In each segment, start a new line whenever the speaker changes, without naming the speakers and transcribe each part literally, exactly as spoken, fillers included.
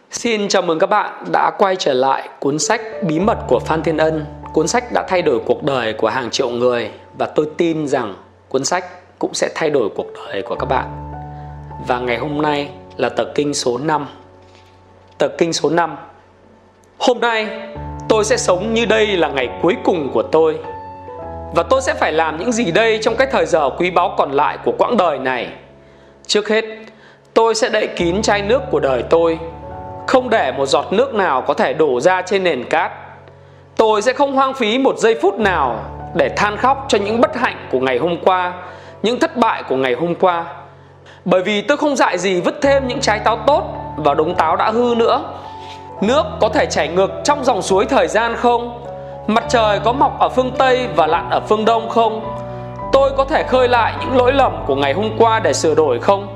Xin chào mừng các bạn đã quay trở lại cuốn sách Bí mật của Phan Thiên Ân. Cuốn sách đã thay đổi cuộc đời của hàng triệu người và tôi tin rằng cuốn sách cũng sẽ thay đổi cuộc đời của các bạn. Và ngày hôm nay là tờ kinh số năm. Tờ kinh số năm. Hôm nay tôi sẽ sống như đây là ngày cuối cùng của tôi. Và tôi sẽ phải làm những gì đây trong cái thời giờ quý báu còn lại của quãng đời này? Trước hết, tôi sẽ đậy kín chai nước của đời tôi, không để một giọt nước nào có thể đổ ra trên nền cát. Tôi sẽ không hoang phí một giây phút nào để than khóc cho những bất hạnh của ngày hôm qua, những thất bại của ngày hôm qua. Bởi vì tôi không dại gì vứt thêm những trái táo tốt vào đống táo đã hư nữa. Nước có thể chảy ngược trong dòng suối thời gian không? Mặt trời có mọc ở phương Tây và lặn ở phương Đông không? Tôi có thể khơi lại những lỗi lầm của ngày hôm qua để sửa đổi không?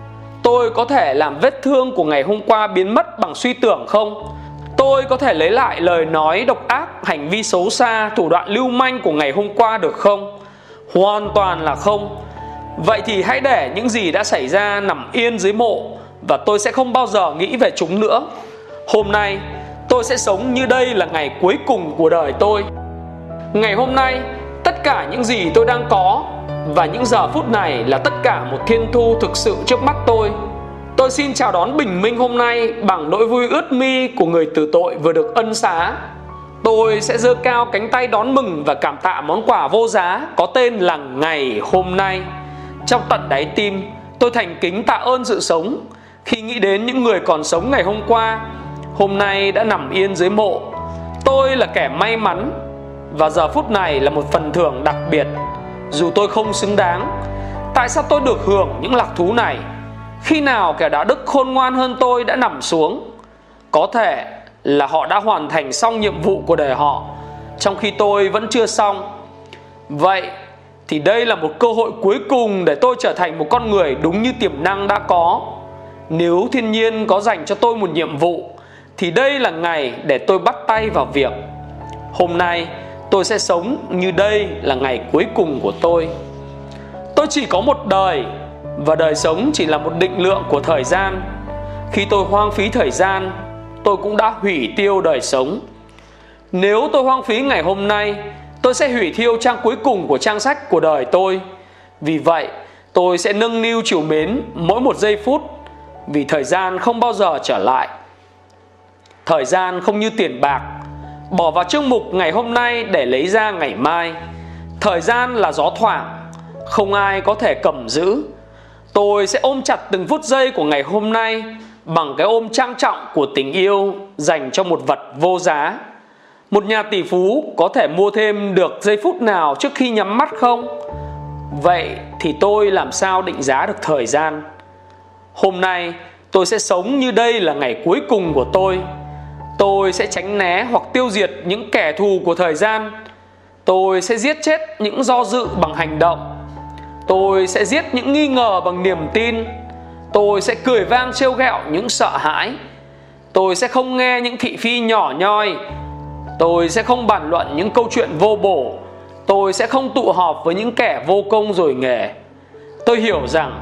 Tôi có thể làm vết thương của ngày hôm qua biến mất bằng suy tưởng không? Tôi có thể lấy lại lời nói độc ác, hành vi xấu xa, thủ đoạn lưu manh của ngày hôm qua được không? Hoàn toàn là không. Vậy thì hãy để những gì đã xảy ra nằm yên dưới mộ, và tôi sẽ không bao giờ nghĩ về chúng nữa. Hôm nay tôi sẽ sống như đây là ngày cuối cùng của đời tôi. Ngày hôm nay, tất cả những gì tôi đang có và những giờ phút này là tất cả một thiên thu thực sự trước mắt tôi. Tôi xin chào đón bình minh hôm nay bằng nỗi vui ướt mi của người tử tội vừa được ân xá. Tôi sẽ giơ cao cánh tay đón mừng và cảm tạ món quà vô giá có tên là ngày hôm nay. Trong tận đáy tim, tôi thành kính tạ ơn sự sống khi nghĩ đến những người còn sống ngày hôm qua, hôm nay đã nằm yên dưới mộ. Tôi là kẻ may mắn, và giờ phút này là một phần thưởng đặc biệt. Dù tôi không xứng đáng, tại sao tôi được hưởng những lạc thú này? Khi nào kẻ đạo đức khôn ngoan hơn tôi đã nằm xuống? Có thể là họ đã hoàn thành xong nhiệm vụ của đời họ, trong khi tôi vẫn chưa xong. Vậy thì đây là một cơ hội cuối cùng để tôi trở thành một con người đúng như tiềm năng đã có. Nếu thiên nhiên có dành cho tôi một nhiệm vụ, thì đây là ngày để tôi bắt tay vào việc. Hôm nay tôi sẽ sống như đây là ngày cuối cùng của tôi. Tôi chỉ có một đời, và đời sống chỉ là một định lượng của thời gian. Khi tôi hoang phí thời gian, tôi cũng đã hủy tiêu đời sống. Nếu tôi hoang phí ngày hôm nay, tôi sẽ hủy thiêu trang cuối cùng của trang sách của đời tôi. Vì vậy, tôi sẽ nâng niu trìu mến mỗi một giây phút, vì thời gian không bao giờ trở lại. Thời gian không như tiền bạc, bỏ vào chương mục ngày hôm nay để lấy ra ngày mai. Thời gian là gió thoảng, không ai có thể cầm giữ. Tôi sẽ ôm chặt từng phút giây của ngày hôm nay bằng cái ôm trang trọng của tình yêu dành cho một vật vô giá. Một nhà tỷ phú có thể mua thêm được giây phút nào trước khi nhắm mắt không? Vậy thì tôi làm sao định giá được thời gian? Hôm nay tôi sẽ sống như đây là ngày cuối cùng của tôi. Tôi sẽ tránh né hoặc tiêu diệt những kẻ thù của thời gian. Tôi sẽ giết chết những do dự bằng hành động. Tôi sẽ giết những nghi ngờ bằng niềm tin. Tôi sẽ cười vang trêu ghẹo những sợ hãi. Tôi sẽ không nghe những thị phi nhỏ nhoi. Tôi sẽ không bàn luận những câu chuyện vô bổ. Tôi sẽ không tụ họp với những kẻ vô công rồi nghề. Tôi hiểu rằng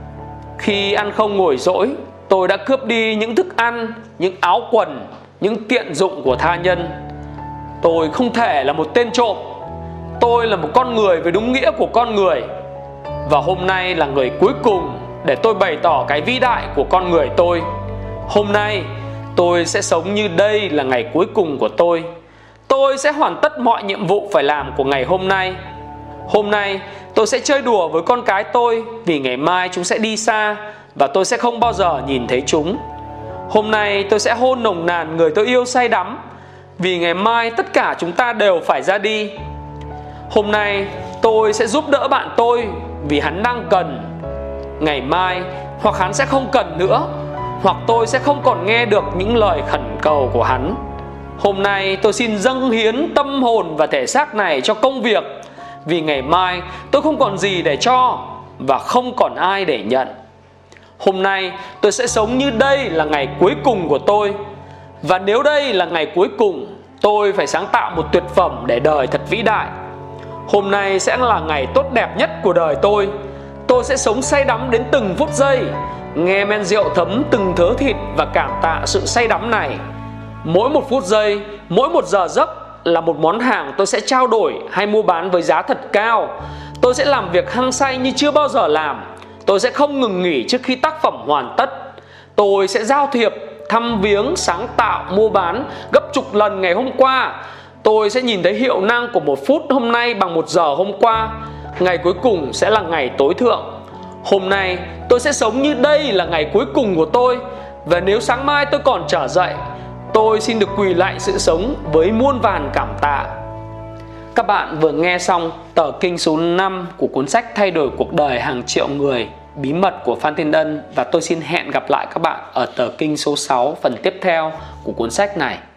khi ăn không ngồi dỗi, tôi đã cướp đi những thức ăn, những áo quần, những tiện dụng của tha nhân. Tôi không thể là một tên trộm. Tôi là một con người với đúng nghĩa của con người. Và hôm nay là người cuối cùng để tôi bày tỏ cái vĩ đại của con người tôi. Hôm nay tôi sẽ sống như đây là ngày cuối cùng của tôi. Tôi sẽ hoàn tất mọi nhiệm vụ phải làm của ngày hôm nay. Hôm nay tôi sẽ chơi đùa với con cái tôi, vì ngày mai chúng sẽ đi xa và tôi sẽ không bao giờ nhìn thấy chúng. Hôm nay tôi sẽ hôn nồng nàn người tôi yêu say đắm, vì ngày mai tất cả chúng ta đều phải ra đi. Hôm nay tôi sẽ giúp đỡ bạn tôi vì hắn đang cần. Ngày mai hoặc hắn sẽ không cần nữa, hoặc tôi sẽ không còn nghe được những lời khẩn cầu của hắn. Hôm nay tôi xin dâng hiến tâm hồn và thể xác này cho công việc, vì ngày mai tôi không còn gì để cho và không còn ai để nhận. Hôm nay tôi sẽ sống như đây là ngày cuối cùng của tôi. Và nếu đây là ngày cuối cùng, tôi phải sáng tạo một tuyệt phẩm để đời thật vĩ đại. Hôm nay sẽ là ngày tốt đẹp nhất của đời tôi. Tôi sẽ sống say đắm đến từng phút giây, nghe men rượu thấm từng thớ thịt và cảm tạ sự say đắm này. Mỗi một phút giây, mỗi một giờ giấc là một món hàng tôi sẽ trao đổi hay mua bán với giá thật cao. Tôi sẽ làm việc hăng say như chưa bao giờ làm. Tôi sẽ không ngừng nghỉ trước khi tác phẩm hoàn tất. Tôi sẽ giao thiệp, thăm viếng, sáng tạo, mua bán gấp chục lần ngày hôm qua. Tôi sẽ nhìn thấy hiệu năng của một phút hôm nay bằng một giờ hôm qua. Ngày cuối cùng sẽ là ngày tối thượng. Hôm nay tôi sẽ sống như đây là ngày cuối cùng của tôi. Và nếu sáng mai tôi còn trở dậy, tôi xin được quỳ lại sự sống với muôn vàn cảm tạ. Các bạn vừa nghe xong tờ kinh số năm của cuốn sách Thay đổi cuộc đời hàng triệu người, bí mật của Phan Thiên Ân. Và tôi xin hẹn gặp lại các bạn ở tờ kinh số sáu phần tiếp theo của cuốn sách này.